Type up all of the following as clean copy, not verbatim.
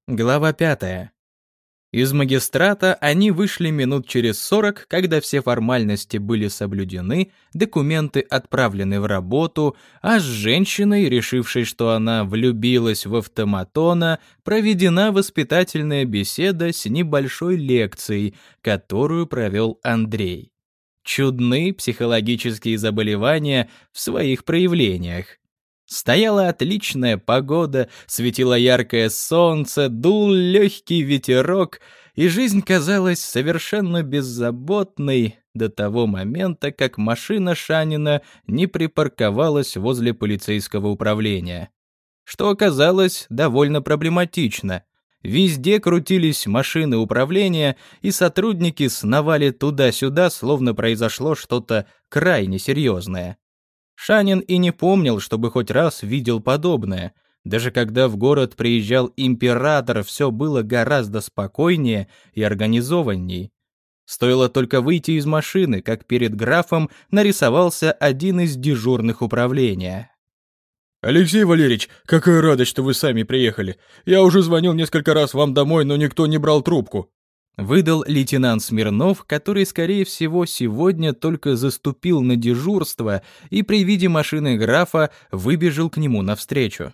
Глава 5. Из магистрата они вышли минут через 40, когда все формальности были соблюдены, документы отправлены в работу, а с женщиной, решившей, что она влюбилась в автоматона, проведена воспитательная беседа с небольшой лекцией, которую провел Андрей. Чудны психологические заболевания в своих проявлениях. Стояла отличная погода, светило яркое солнце, дул легкий ветерок, и жизнь казалась совершенно беззаботной до того момента, как машина Шанина не припарковалась возле полицейского управления. Что оказалось довольно проблематично. Везде крутились машины управления, и сотрудники сновали туда-сюда, словно произошло что-то крайне серьезное. Шанин и не помнил, чтобы хоть раз видел подобное. Даже когда в город приезжал император, все было гораздо спокойнее и организованней. Стоило только выйти из машины, как перед графом нарисовался один из дежурных управления. «Алексей Валерьевич, какая радость, что вы сами приехали. Я уже звонил несколько раз вам домой, но никто не брал трубку». Выдал лейтенант Смирнов, который, скорее всего, сегодня только заступил на дежурство и при виде машины графа выбежал к нему навстречу.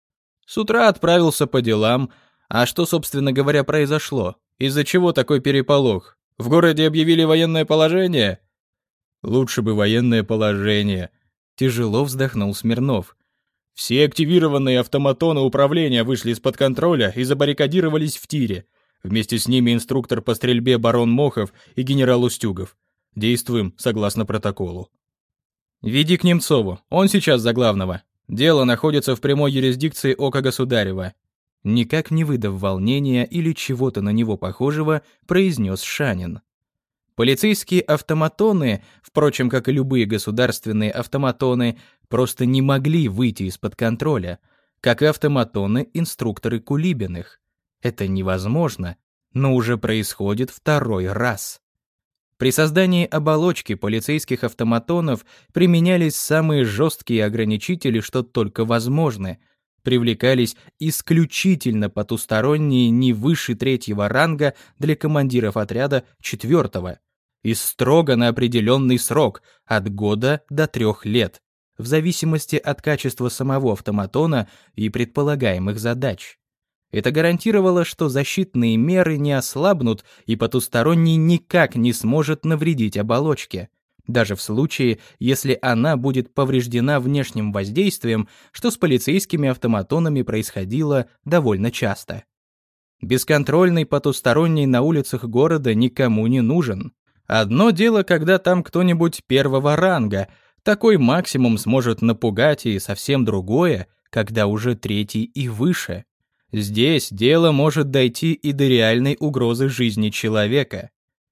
С утра отправился по делам. А что, собственно говоря, произошло? Из-за чего такой переполох? В городе объявили военное положение? Лучше бы военное положение. Тяжело вздохнул Смирнов. Все активированные автоматоны управления вышли из-под контроля и забаррикадировались в тире. Вместе с ними инструктор по стрельбе барон Мохов и генерал Устюгов. Действуем согласно протоколу. Веди к Немцову, он сейчас за главного. Дело находится в прямой юрисдикции ока государева. Никак не выдав волнения или чего-то на него похожего, произнес Шанин. Полицейские автоматоны, впрочем, как и любые государственные автоматоны, просто не могли выйти из-под контроля, как и автоматоны-инструкторы Кулибиных. Это невозможно, но уже происходит второй раз. При создании оболочки полицейских автоматонов применялись самые жесткие ограничители, что только возможны. Привлекались исключительно потусторонние не выше 3-го ранга для командиров отряда 4-го и строго на определенный срок от года до 3 лет, в зависимости от качества самого автоматона и предполагаемых задач. Это гарантировало, что защитные меры не ослабнут и потусторонний никак не сможет навредить оболочке, даже в случае, если она будет повреждена внешним воздействием, что с полицейскими автоматонами происходило довольно часто. Бесконтрольный потусторонний на улицах города никому не нужен. Одно дело, когда там кто-нибудь 1-го ранга, такой максимум сможет напугать, и совсем другое, когда уже 3-й и выше. Здесь дело может дойти и до реальной угрозы жизни человека.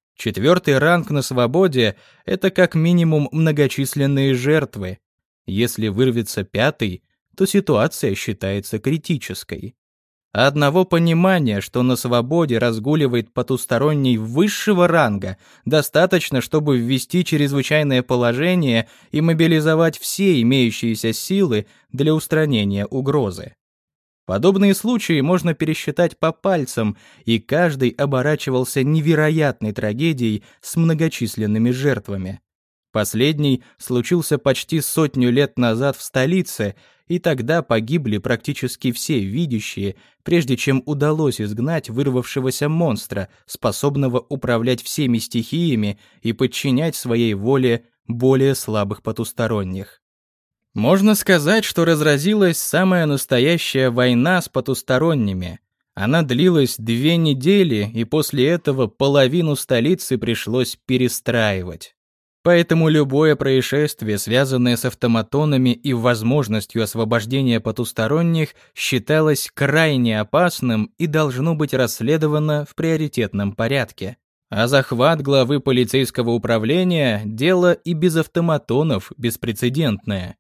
4-й ранг на свободе — это как минимум многочисленные жертвы. Если вырвется 5-й, то ситуация считается критической. Одного понимания, что на свободе разгуливает потусторонний высшего ранга, достаточно, чтобы ввести чрезвычайное положение и мобилизовать все имеющиеся силы для устранения угрозы. Подобные случаи можно пересчитать по пальцам, и каждый оборачивался невероятной трагедией с многочисленными жертвами. Последний случился почти 100 лет назад в столице, и тогда погибли практически все видящие, прежде чем удалось изгнать вырвавшегося монстра, способного управлять всеми стихиями и подчинять своей воле более слабых потусторонних. Можно сказать, что разразилась самая настоящая война с потусторонними. Она длилась 2 недели, и после этого половину столицы пришлось перестраивать. Поэтому любое происшествие, связанное с автоматонами и возможностью освобождения потусторонних, считалось крайне опасным и должно быть расследовано в приоритетном порядке. А захват главы полицейского управления – дело и без автоматонов беспрецедентное.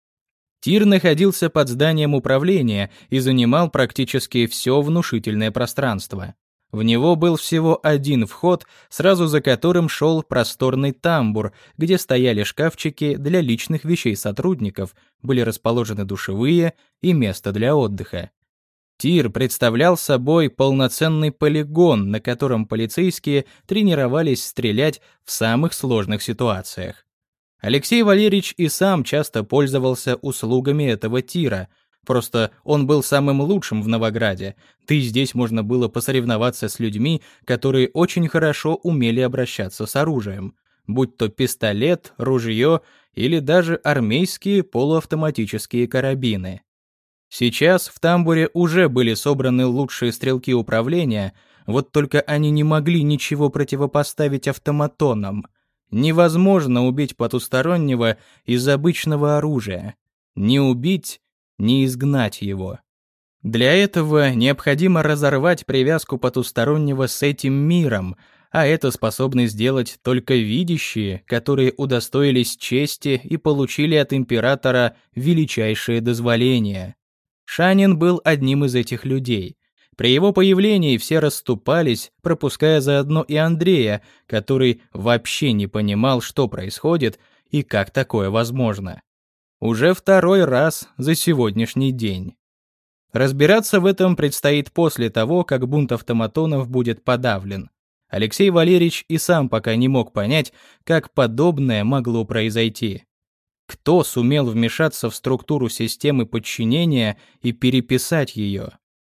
Тир находился под зданием управления и занимал практически все внушительное пространство. В него был всего один вход, сразу за которым шел просторный тамбур, где стояли шкафчики для личных вещей сотрудников, были расположены душевые и место для отдыха. Тир представлял собой полноценный полигон, на котором полицейские тренировались стрелять в самых сложных ситуациях. Алексей Валерьевич и сам часто пользовался услугами этого тира. Просто он был самым лучшим в Новограде, да и здесь можно было посоревноваться с людьми, которые очень хорошо умели обращаться с оружием, будь то пистолет, ружье или даже армейские полуавтоматические карабины. Сейчас в тамбуре уже были собраны лучшие стрелки управления, вот только они не могли ничего противопоставить автоматонам. Невозможно убить потустороннего из обычного оружия. Не убить, не изгнать его. Для этого необходимо разорвать привязку потустороннего с этим миром, а это способны сделать только видящие, которые удостоились чести и получили от императора величайшее дозволение. Шанин был одним из этих людей. При его появлении все расступались, пропуская заодно и Андрея, который вообще не понимал, что происходит и как такое возможно. Уже второй раз за сегодняшний день. Разбираться в этом предстоит после того, как бунт автоматонов будет подавлен. Алексей Валерьевич и сам пока не мог понять, как подобное могло произойти. Кто сумел вмешаться в структуру системы подчинения и переписать ее?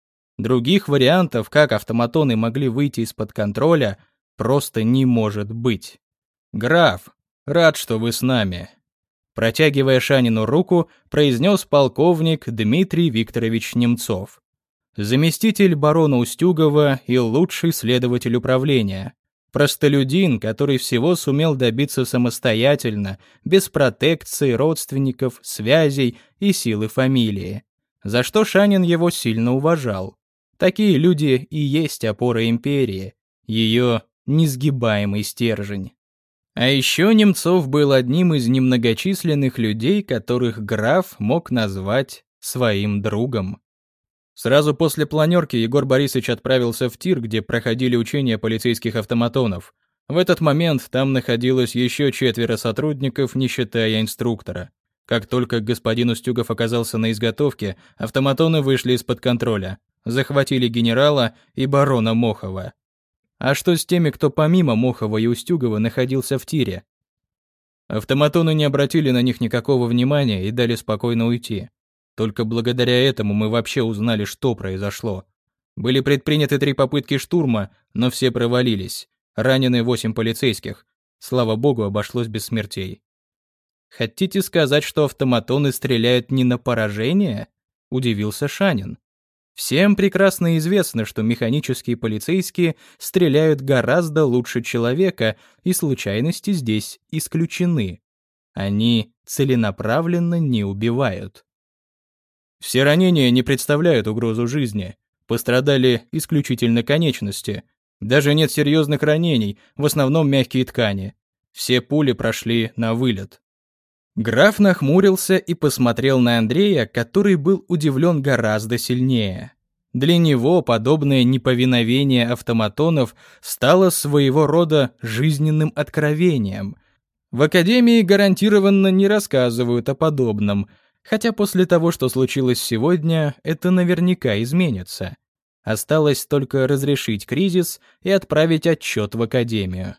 Других вариантов, как автоматоны могли выйти из-под контроля, просто не может быть. «Граф, рад, что вы с нами», — протягивая Шанину руку, произнес полковник Дмитрий Викторович Немцов, заместитель барона Устюгова и лучший следователь управления. Простолюдин, который всего сумел добиться самостоятельно, без протекции родственников, связей и силы фамилии. За что Шанин его сильно уважал. Такие люди и есть опора империи, ее несгибаемый стержень. А еще Немцов был одним из немногочисленных людей, которых граф мог назвать своим другом. Сразу после планерки Егор Борисович отправился в тир, где проходили учения полицейских автоматонов. В этот момент там находилось еще 4 сотрудников, не считая инструктора. Как только господин Устюгов оказался на изготовке, автоматоны вышли из-под контроля, захватили генерала и барона Мохова. А что с теми, кто помимо Мохова и Устюгова находился в тире? Автоматоны не обратили на них никакого внимания и дали спокойно уйти. Только благодаря этому мы вообще узнали, что произошло. Были предприняты 3 попытки штурма, но все провалились. Ранены 8 полицейских. Слава богу, обошлось без смертей. «Хотите сказать, что автоматоны стреляют не на поражение?» – удивился Шанин. Всем прекрасно известно, что механические полицейские стреляют гораздо лучше человека, и случайности здесь исключены. Они целенаправленно не убивают. Все ранения не представляют угрозу жизни. Пострадали исключительно конечности. Даже нет серьезных ранений, в основном мягкие ткани. Все пули прошли на вылет. Граф нахмурился и посмотрел на Андрея, который был удивлен гораздо сильнее. Для него подобное неповиновение автоматонов стало своего рода жизненным откровением. В академии гарантированно не рассказывают о подобном, хотя после того, что случилось сегодня, это наверняка изменится. Осталось только разрешить кризис и отправить отчет в академию.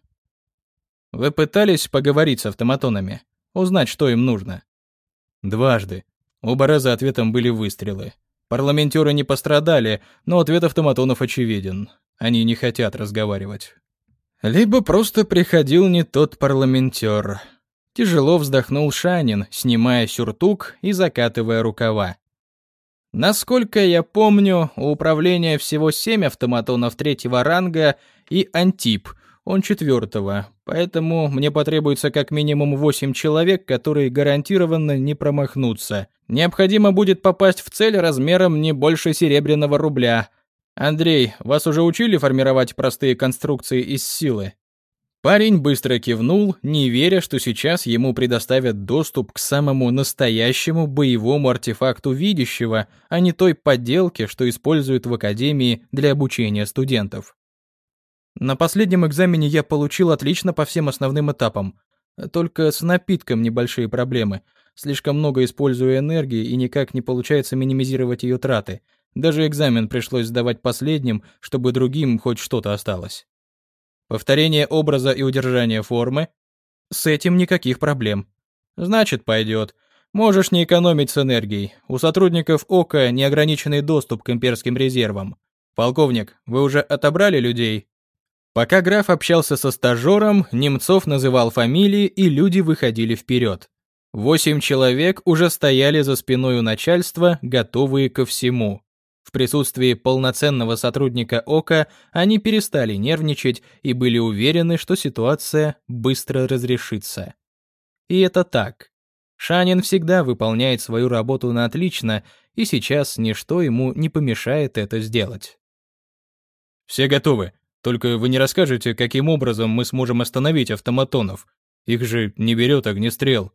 Вы пытались поговорить с автоматонами? Узнать, что им нужно? Дважды. Оба раза ответом были выстрелы. Парламентеры не пострадали, но ответ автоматонов очевиден. Они не хотят разговаривать. Либо просто приходил не тот парламентер. Тяжело вздохнул Шанин, снимая сюртук и закатывая рукава. Насколько я помню, у управления всего 7 автоматонов 3-го ранга и Антип, он 4-го, поэтому мне потребуется как минимум 8 человек, которые гарантированно не промахнутся. Необходимо будет попасть в цель размером не больше серебряного рубля. Андрей, вас уже учили формировать простые конструкции из силы? Парень быстро кивнул, не веря, что сейчас ему предоставят доступ к самому настоящему боевому артефакту видящего, а не той подделке, что используют в академии для обучения студентов. На последнем экзамене я получил отлично по всем основным этапам. Только с напитком небольшие проблемы. Слишком много использую энергии и никак не получается минимизировать ее траты. Даже экзамен пришлось сдавать последним, чтобы другим хоть что-то осталось. Повторение образа и удержание формы? С этим никаких проблем. Значит, пойдет. Можешь не экономить с энергией. У сотрудников ОКа неограниченный доступ к имперским резервам. Полковник, вы уже отобрали людей? Пока граф общался со стажером, Немцов называл фамилии, и люди выходили вперед. 8 человек уже стояли за спиной у начальства, готовые ко всему. В присутствии полноценного сотрудника ОКа они перестали нервничать и были уверены, что ситуация быстро разрешится. И это так. Шанин всегда выполняет свою работу на отлично, и сейчас ничто ему не помешает это сделать. «Все готовы. Только вы не расскажете, каким образом мы сможем остановить автоматонов? Их же не берет огнестрел».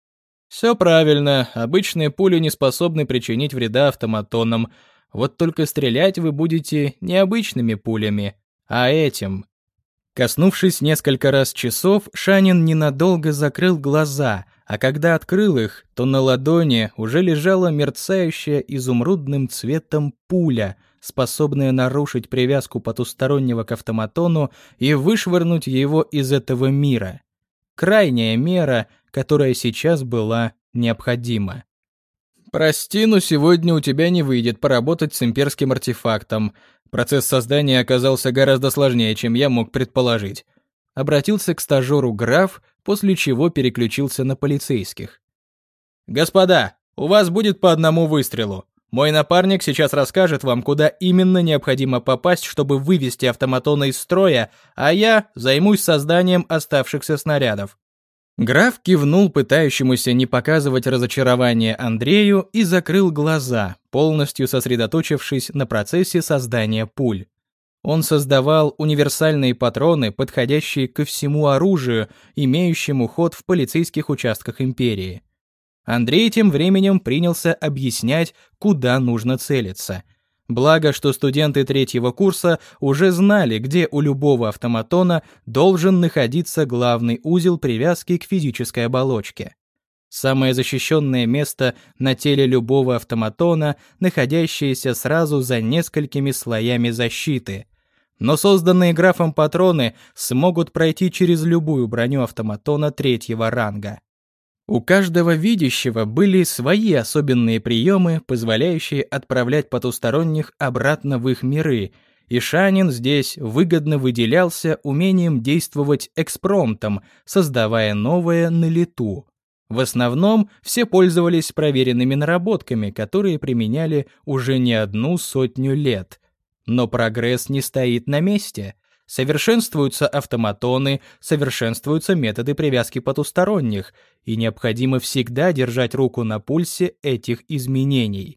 Все правильно, обычные пули не способны причинить вреда автоматонам, вот только стрелять вы будете не обычными пулями, а этим. Коснувшись несколько раз часов, Шанин ненадолго закрыл глаза, а когда открыл их, то на ладони уже лежала мерцающая изумрудным цветом пуля, способная нарушить привязку потустороннего к автоматону и вышвырнуть его из этого мира. Крайняя мера, которая сейчас была необходима. «Прости, но сегодня у тебя не выйдет поработать с имперским артефактом. Процесс создания оказался гораздо сложнее, чем я мог предположить». Обратился к стажеру граф, после чего переключился на полицейских. «Господа, у вас будет по одному выстрелу. Мой напарник сейчас расскажет вам, куда именно необходимо попасть, чтобы вывести автоматона из строя, а я займусь созданием оставшихся снарядов». Граф кивнул пытающемуся не показывать разочарование Андрею и закрыл глаза, полностью сосредоточившись на процессе создания пуль. Он создавал универсальные патроны, подходящие ко всему оружию, имеющему ход в полицейских участках империи. Андрей тем временем принялся объяснять, куда нужно целиться. Благо, что студенты третьего курса уже знали, где у любого автоматона должен находиться главный узел привязки к физической оболочке. Самое защищенное место на теле любого автоматона, находящееся сразу за несколькими слоями защиты. Но созданные графом патроны смогут пройти через любую броню автоматона третьего ранга. У каждого видящего были свои особенные приемы, позволяющие отправлять потусторонних обратно в их миры, и Шанин здесь выгодно выделялся умением действовать экспромтом, создавая новое на лету. В основном все пользовались проверенными наработками, которые применяли уже не 100 лет. Но прогресс не стоит на месте. Совершенствуются автоматоны, совершенствуются методы привязки потусторонних, и необходимо всегда держать руку на пульсе этих изменений.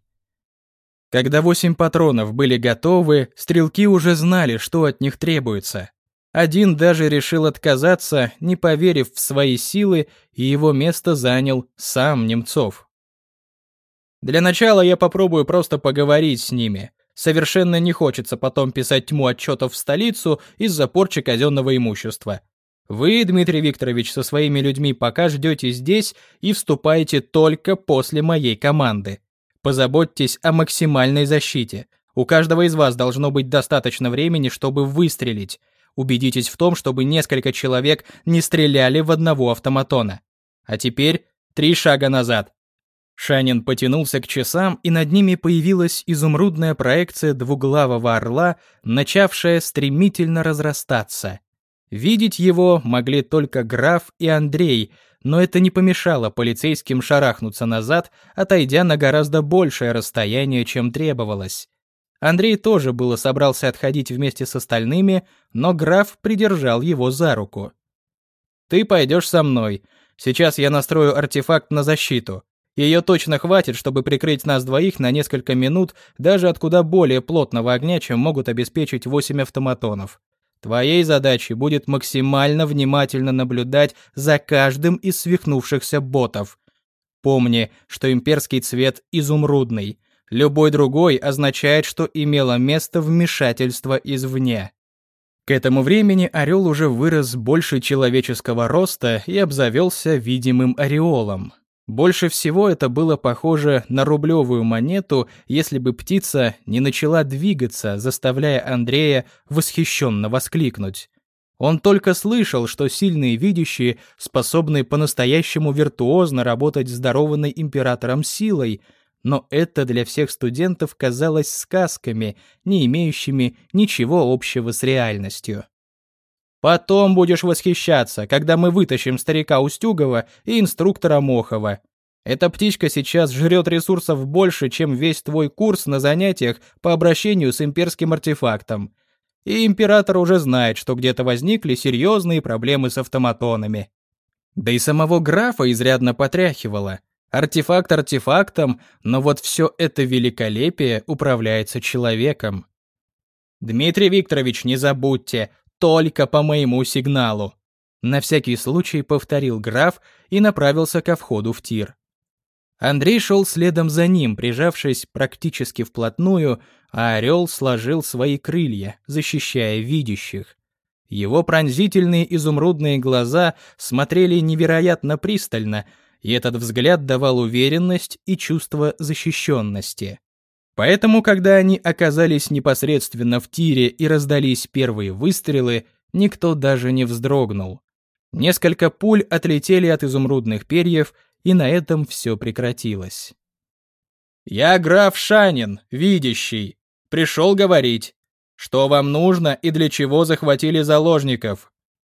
Когда 8 патронов были готовы, стрелки уже знали, что от них требуется. Один даже решил отказаться, не поверив в свои силы, и его место занял сам Немцов. «Для начала я попробую просто поговорить с ними. Совершенно не хочется потом писать тьму отчетов в столицу из-за порчи казенного имущества. Вы, Дмитрий Викторович, со своими людьми пока ждете здесь и вступаете только после моей команды. Позаботьтесь о максимальной защите. У каждого из вас должно быть достаточно времени, чтобы выстрелить. Убедитесь в том, чтобы несколько человек не стреляли в одного автоматона. А теперь 3 шага назад». Шанин потянулся к часам, и над ними появилась изумрудная проекция двуглавого орла, начавшая стремительно разрастаться. Видеть его могли только граф и Андрей, но это не помешало полицейским шарахнуться назад, отойдя на гораздо большее расстояние, чем требовалось. Андрей тоже было собрался отходить вместе с остальными, но граф придержал его за руку. «Ты пойдешь со мной. Сейчас я настрою артефакт на защиту. Ее точно хватит, чтобы прикрыть нас двоих на несколько минут даже от куда более плотного огня, чем могут обеспечить 8 автоматонов. Твоей задачей будет максимально внимательно наблюдать за каждым из свихнувшихся ботов. Помни, что имперский цвет изумрудный. Любой другой означает, что имело место вмешательство извне». К этому времени орел уже вырос больше человеческого роста и обзавелся видимым ореолом. Больше всего это было похоже на рублевую монету, если бы птица не начала двигаться, заставляя Андрея восхищенно воскликнуть. Он только слышал, что сильные видящие способны по-настоящему виртуозно работать с дарованной императором силой, но это для всех студентов казалось сказками, не имеющими ничего общего с реальностью. Потом будешь восхищаться, когда мы вытащим старика Устюгова и инструктора Мохова. Эта птичка сейчас жрет ресурсов больше, чем весь твой курс на занятиях по обращению с имперским артефактом. И император уже знает, что где-то возникли серьезные проблемы с автоматонами. Да и самого графа изрядно потряхивало. Артефакт артефактом, но вот все это великолепие управляется человеком. Дмитрий Викторович, не забудьте, только по моему сигналу. На всякий случай повторил граф и направился ко входу в тир. Андрей шел следом за ним, прижавшись практически вплотную, а орел сложил свои крылья, защищая видящих. Его пронзительные изумрудные глаза смотрели невероятно пристально, и этот взгляд давал уверенность и чувство защищенности. Поэтому, когда они оказались непосредственно в тире и раздались первые выстрелы, никто даже не вздрогнул. Несколько пуль отлетели от изумрудных перьев, и на этом все прекратилось. «Я граф Шанин, видящий. Пришел говорить, что вам нужно и для чего захватили заложников».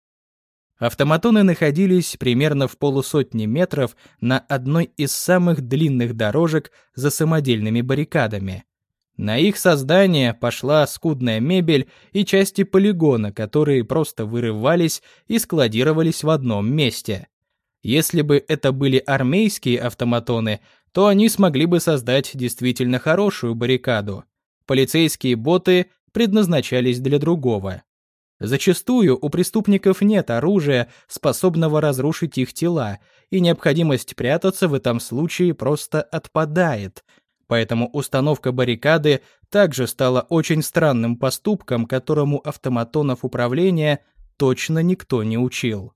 Автоматоны находились примерно в полусотни метров на одной из самых длинных дорожек за самодельными баррикадами. На их создание пошла скудная мебель и части полигона, которые просто вырывались и складировались в одном месте. Если бы это были армейские автоматоны, то они смогли бы создать действительно хорошую баррикаду. Полицейские боты предназначались для другого. Зачастую у преступников нет оружия, способного разрушить их тела, и необходимость прятаться в этом случае просто отпадает. Поэтому установка баррикады также стала очень странным поступком, которому автоматонов управления точно никто не учил.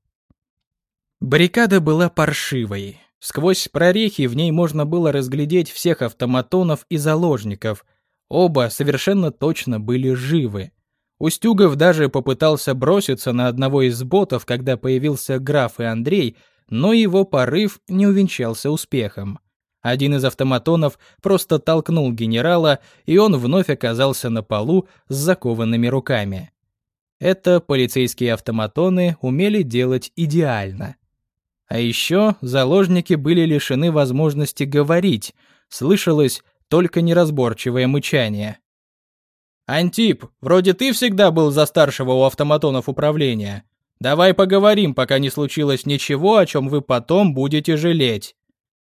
Баррикада была паршивой. Сквозь прорехи в ней можно было разглядеть всех автоматонов и заложников. Оба совершенно точно были живы. Устюгов даже попытался броситься на одного из ботов, когда появился граф и Андрей, но его порыв не увенчался успехом. Один из автоматонов просто толкнул генерала, и он вновь оказался на полу с закованными руками. Это полицейские автоматоны умели делать идеально. А еще заложники были лишены возможности говорить, слышалось только неразборчивое мычание. «Антип, вроде ты всегда был за старшего у автоматонов управления. Давай поговорим, пока не случилось ничего, о чем вы потом будете жалеть».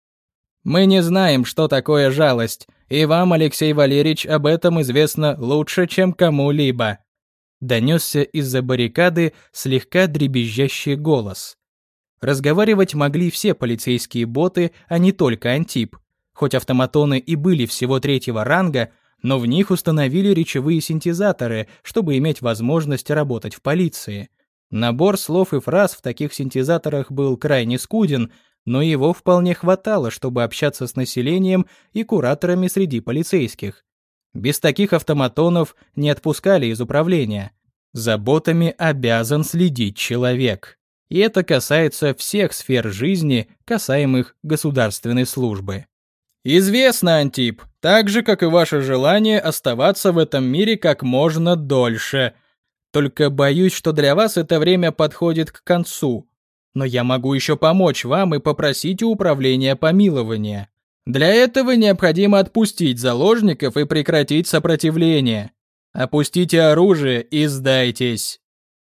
«Мы не знаем, что такое жалость, и вам, Алексей Валерьевич, об этом известно лучше, чем кому-либо», донесся из-за баррикады слегка дребезжащий голос. Разговаривать могли все полицейские боты, а не только Антип. Хоть автоматоны и были всего 3-го ранга, но в них установили речевые синтезаторы, чтобы иметь возможность работать в полиции. Набор слов и фраз в таких синтезаторах был крайне скуден, но его вполне хватало, чтобы общаться с населением и кураторами среди полицейских. Без таких автоматонов не отпускали из управления. За ботами обязан следить человек. И это касается всех сфер жизни, касаемых государственной службы. «Известно, Антип, так же, как и ваше желание оставаться в этом мире как можно дольше. Только боюсь, что для вас это время подходит к концу. Но я могу еще помочь вам и попросить у управления помилования. Для этого необходимо отпустить заложников и прекратить сопротивление. Опустите оружие и сдайтесь».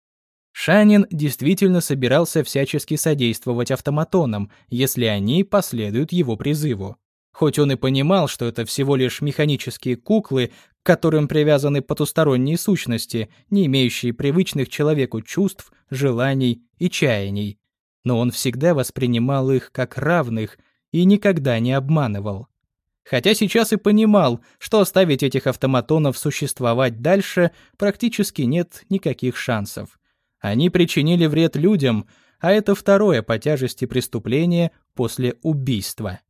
Шанин действительно собирался всячески содействовать автоматонам, если они последуют его призыву. Хоть он и понимал, что это всего лишь механические куклы, к которым привязаны потусторонние сущности, не имеющие привычных человеку чувств, желаний и чаяний. Но он всегда воспринимал их как равных и никогда не обманывал. Хотя сейчас и понимал, что оставить этих автоматонов существовать дальше практически нет никаких шансов. Они причинили вред людям, а это второе по тяжести преступление после убийства.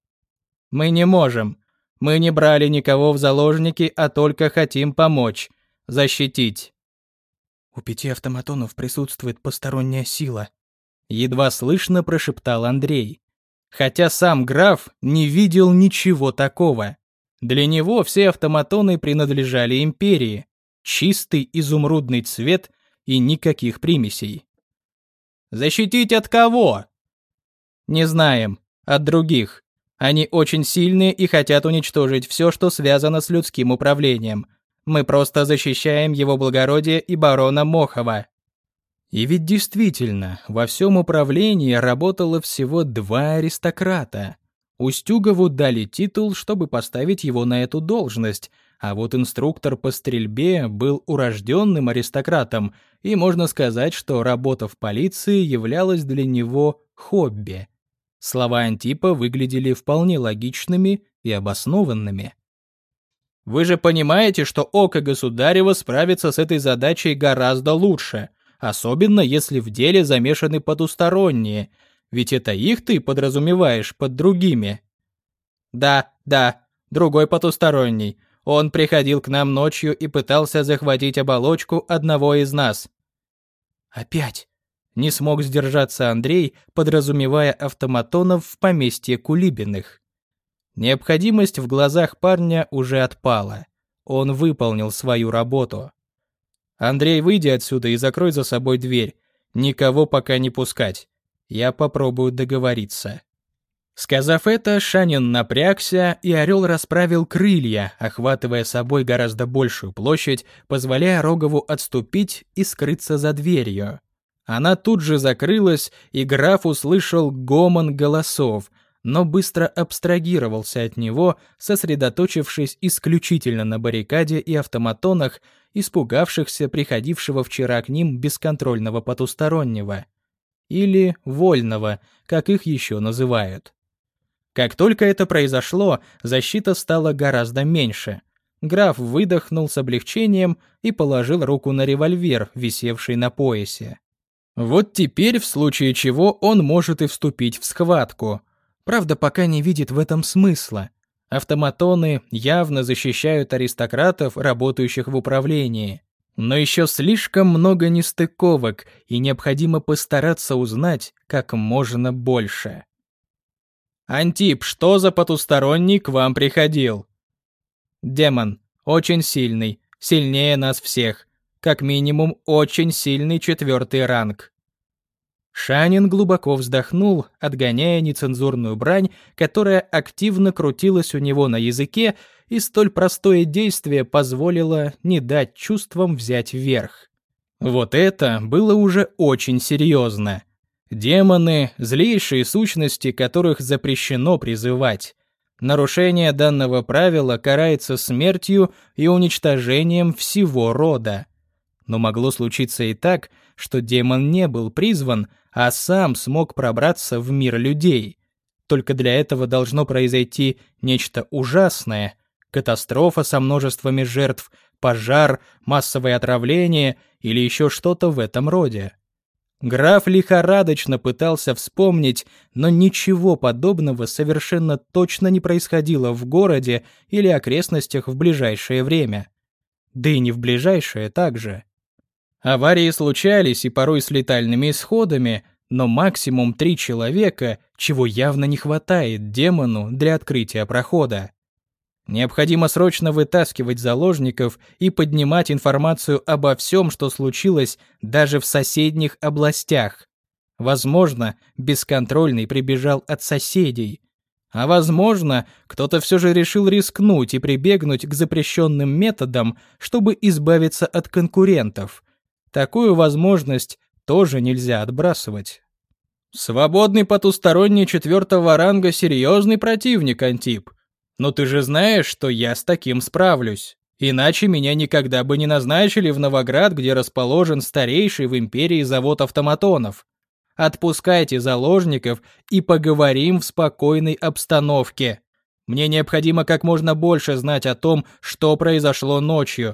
«Мы не можем. Мы не брали никого в заложники, а только хотим помочь, защитить». «У 5 автоматонов присутствует посторонняя сила», — едва слышно прошептал Андрей. Хотя сам граф не видел ничего такого. Для него все автоматоны принадлежали империи. Чистый изумрудный цвет и никаких примесей. «Защитить от кого?» «Не знаем. От других. Они очень сильные и хотят уничтожить все, что связано с людским управлением. Мы просто защищаем его благородие и барона Мохова». И ведь действительно, во всем управлении работало всего 2 аристократа. Устюгову дали титул, чтобы поставить его на эту должность, а вот инструктор по стрельбе был урожденным аристократом, и можно сказать, что работа в полиции являлась для него хобби. Слова Антипа выглядели вполне логичными и обоснованными. «Вы же понимаете, что Око Государева справится с этой задачей гораздо лучше, особенно если в деле замешаны потусторонние, ведь это их ты подразумеваешь под другими». «Да, другой потусторонний. Он приходил к нам ночью и пытался захватить оболочку одного из нас». «Опять?» — не смог сдержаться Андрей, подразумевая автоматонов в поместье Кулибиных. Необходимость в глазах парня уже отпала. Он выполнил свою работу. «Андрей, выйди отсюда и закрой за собой дверь. Никого пока не пускать. Я попробую договориться». Сказав это, Шанин напрягся, и орел расправил крылья, охватывая собой гораздо большую площадь, позволяя Рогову отступить и скрыться за дверью. Она тут же закрылась, и граф услышал гомон голосов, но быстро абстрагировался от него, сосредоточившись исключительно на баррикаде и автоматонах, испугавшихся приходившего вчера к ним бесконтрольного потустороннего. Или вольного, как их еще называют. Как только это произошло, защита стала гораздо меньше. Граф выдохнул с облегчением и положил руку на револьвер, висевший на поясе. Вот теперь, в случае чего, он может и вступить в схватку. Правда, пока не видит в этом смысла. Автоматоны явно защищают аристократов, работающих в управлении. Но еще слишком много нестыковок, и необходимо постараться узнать как можно больше. «Антип, что за потусторонний к вам приходил?» «Демон. Очень сильный. Сильнее нас всех. Как минимум, очень сильный 4-й ранг». Шанин глубоко вздохнул, отгоняя нецензурную брань, которая активно крутилась у него на языке, и столь простое действие позволило не дать чувствам взять верх. Вот это было уже очень серьезно. Демоны — злейшие сущности, которых запрещено призывать. Нарушение данного правила карается смертью и уничтожением всего рода. Но могло случиться и так, что демон не был призван, а сам смог пробраться в мир людей. Только для этого должно произойти нечто ужасное — катастрофа со множествами жертв, пожар, массовое отравление или еще что-то в этом роде. Граф лихорадочно пытался вспомнить, но ничего подобного совершенно точно не происходило в городе или окрестностях в ближайшее время. Да и не в ближайшее также. Аварии случались и порой с летальными исходами, но максимум 3 человека, чего явно не хватает демону для открытия прохода. Необходимо срочно вытаскивать заложников и поднимать информацию обо всем, что случилось даже в соседних областях. Возможно, бесконтрольный прибежал от соседей. А возможно, кто-то все же решил рискнуть и прибегнуть к запрещенным методам, чтобы избавиться от конкурентов. Такую возможность тоже нельзя отбрасывать. «Свободный потусторонний 4-го ранга — серьезный противник, Антип. Но ты же знаешь, что я с таким справлюсь. Иначе меня никогда бы не назначили в Новоград, где расположен старейший в империи завод автоматонов. Отпускайте заложников и поговорим в спокойной обстановке. Мне необходимо как можно больше знать о том, что произошло ночью.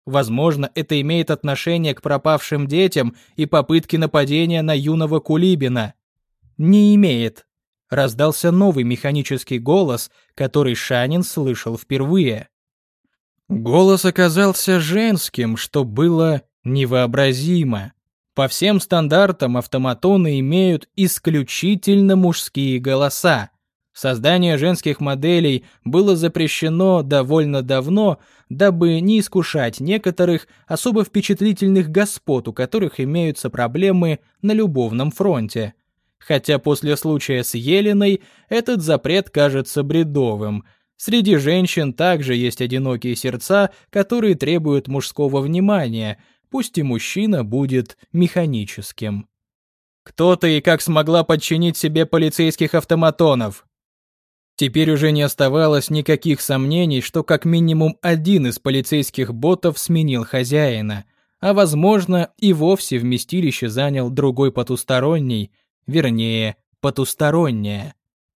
Возможно, это имеет отношение к пропавшим детям и попытке нападения на юного Кулибина. Не имеет. Раздался новый механический голос, который Шанин слышал впервые. Голос оказался женским, что было невообразимо. По всем стандартам автоматоны имеют исключительно мужские голоса. Создание женских моделей было запрещено довольно давно, дабы не искушать некоторых особо впечатлительных господ, у которых имеются проблемы на любовном фронте. Хотя после случая с Еленой этот запрет кажется бредовым. Среди женщин также есть одинокие сердца, которые требуют мужского внимания, пусть и мужчина будет механическим. Кто-то и как смогла подчинить себе полицейских автоматонов. Теперь уже не оставалось никаких сомнений, что как минимум один из полицейских ботов сменил хозяина, а возможно и вовсе вместилище занял другой потусторонний, вернее, потусторонняя.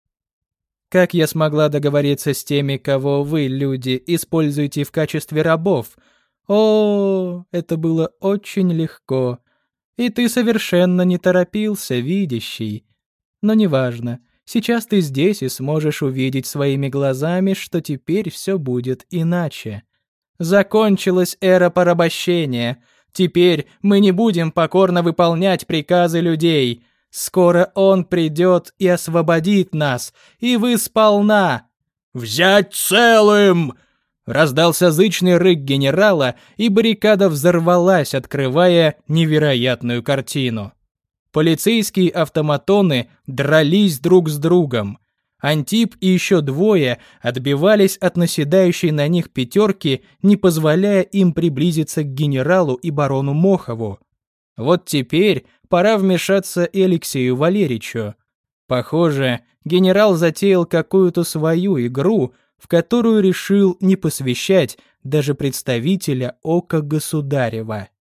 Как я смогла договориться с теми, кого вы, люди, используете в качестве рабов? О, это было очень легко. И ты совершенно не торопился, видящий. Но неважно, сейчас ты здесь и сможешь увидеть своими глазами, что теперь все будет иначе. Закончилась эра порабощения. Теперь мы не будем покорно выполнять приказы людей. Скоро он придет и освободит нас, и вы сполна. «Взять целым!» Раздался зычный рык генерала, и баррикада взорвалась, открывая невероятную картину. Полицейские автоматоны дрались друг с другом. Антип и еще двое отбивались от наседающей на них пятерки, не позволяя им приблизиться к генералу и барону Мохову. Вот теперь пора вмешаться и Алексею Валерьевичу. Похоже, генерал затеял какую-то свою игру, в которую решил не посвящать даже представителя Ока Государева.